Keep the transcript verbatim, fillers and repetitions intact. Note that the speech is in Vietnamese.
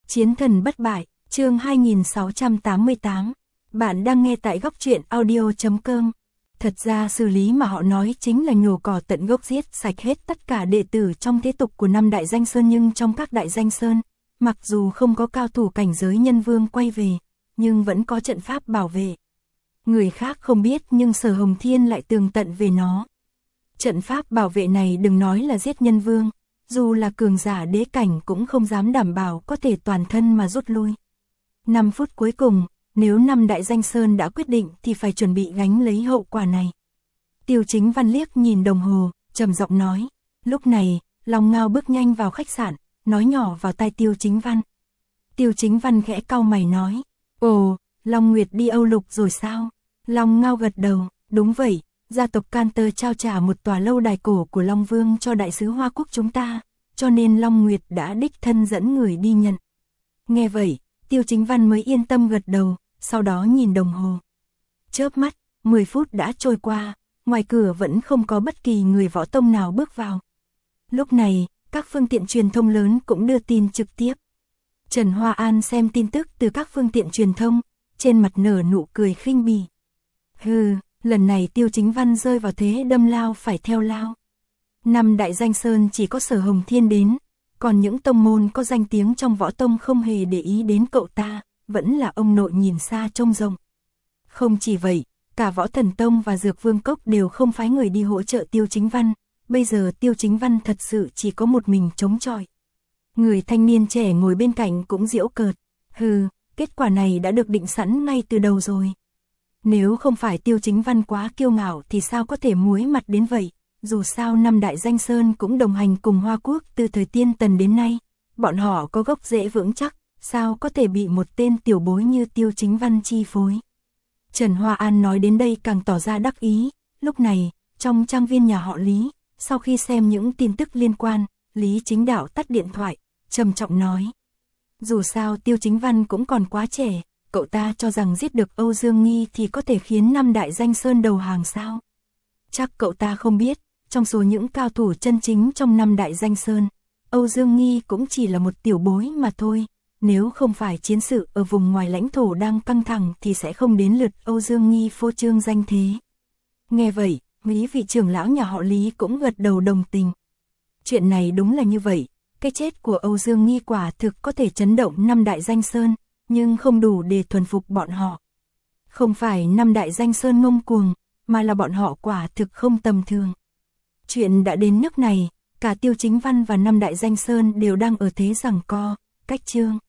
Chiến thần bất bại, chương hai nghìn sáu trăm tám mươi tám. Bạn đang nghe tại góc truyện audio chấm com. Thật ra xử lý mà họ nói chính là nhổ cỏ tận gốc, giết sạch hết tất cả đệ tử trong thế tục của năm đại danh sơn, nhưng trong các đại danh sơn, mặc dù không có cao thủ cảnh giới nhân vương quay về, nhưng vẫn có trận pháp bảo vệ. Người khác không biết nhưng Sở Hồng Thiên lại tường tận về nó. Trận pháp bảo vệ này đừng nói là giết nhân vương, dù là cường giả đế cảnh cũng không dám đảm bảo có thể toàn thân mà rút lui. năm phút cuối cùng, nếu năm đại danh sơn đã quyết định thì phải chuẩn bị gánh lấy hậu quả này. Tiêu Chính Văn liếc nhìn đồng hồ, trầm giọng nói. Lúc này, Long Ngao bước nhanh vào khách sạn, nói nhỏ vào tai Tiêu Chính Văn. Tiêu Chính Văn khẽ cau mày nói. Ồ, Long Nguyệt đi Âu Lục rồi sao? Long Ngao gật đầu, đúng vậy, gia tộc Canter trao trả một tòa lâu đài cổ của Long Vương cho đại sứ Hoa Quốc chúng ta, cho nên Long Nguyệt đã đích thân dẫn người đi nhận. Nghe vậy, Tiêu Chính Văn mới yên tâm gật đầu, sau đó nhìn đồng hồ. Chớp mắt, mười phút đã trôi qua, ngoài cửa vẫn không có bất kỳ người võ tông nào bước vào. Lúc này, các phương tiện truyền thông lớn cũng đưa tin trực tiếp. Trần Hoa An xem tin tức từ các phương tiện truyền thông, trên mặt nở nụ cười khinh bỉ. Hừ, lần này Tiêu Chính Văn rơi vào thế đâm lao phải theo lao. Năm đại danh sơn chỉ có Sở Hồng Thiên đến, còn những tông môn có danh tiếng trong võ tông không hề để ý đến cậu ta, vẫn là ông nội nhìn xa trông rộng. Không chỉ vậy, cả Võ Thần Tông và Dược Vương Cốc đều không phái người đi hỗ trợ Tiêu Chính Văn, bây giờ Tiêu Chính Văn thật sự chỉ có một mình chống chọi. Người thanh niên trẻ ngồi bên cạnh cũng giễu cợt, hừ, kết quả này đã được định sẵn ngay từ đầu rồi. Nếu không phải Tiêu Chính Văn quá kiêu ngạo thì sao có thể muối mặt đến vậy, dù sao năm đại danh sơn cũng đồng hành cùng Hoa Quốc từ thời Tiên Tần đến nay, bọn họ có gốc rễ vững chắc, sao có thể bị một tên tiểu bối như Tiêu Chính Văn chi phối. Trần Hoa An nói đến đây càng tỏ ra đắc ý, lúc này, trong trang viên nhà họ Lý, sau khi xem những tin tức liên quan, Lý Chính Đạo tắt điện thoại, trầm trọng nói. Dù sao Tiêu Chính Văn cũng còn quá trẻ, cậu ta cho rằng giết được Âu Dương Nghi thì có thể khiến năm đại danh sơn đầu hàng sao? Chắc cậu ta không biết, trong số những cao thủ chân chính trong năm đại danh sơn, Âu Dương Nghi cũng chỉ là một tiểu bối mà thôi. Nếu không phải chiến sự ở vùng ngoài lãnh thổ đang căng thẳng thì sẽ không đến lượt Âu Dương Nghi phô trương danh thế. Nghe vậy, mấy vị trưởng lão nhà họ Lý cũng gật đầu đồng tình. Chuyện này đúng là như vậy, cái chết của Âu Dương Nghi quả thực có thể chấn động năm đại danh sơn, nhưng không đủ để thuần phục bọn họ. Không phải năm đại danh sơn ngông cuồng, mà là bọn họ quả thực không tầm thường. Chuyện đã đến nước này, cả Tiêu Chính Văn và năm đại danh sơn đều đang ở thế giằng co, cách chương.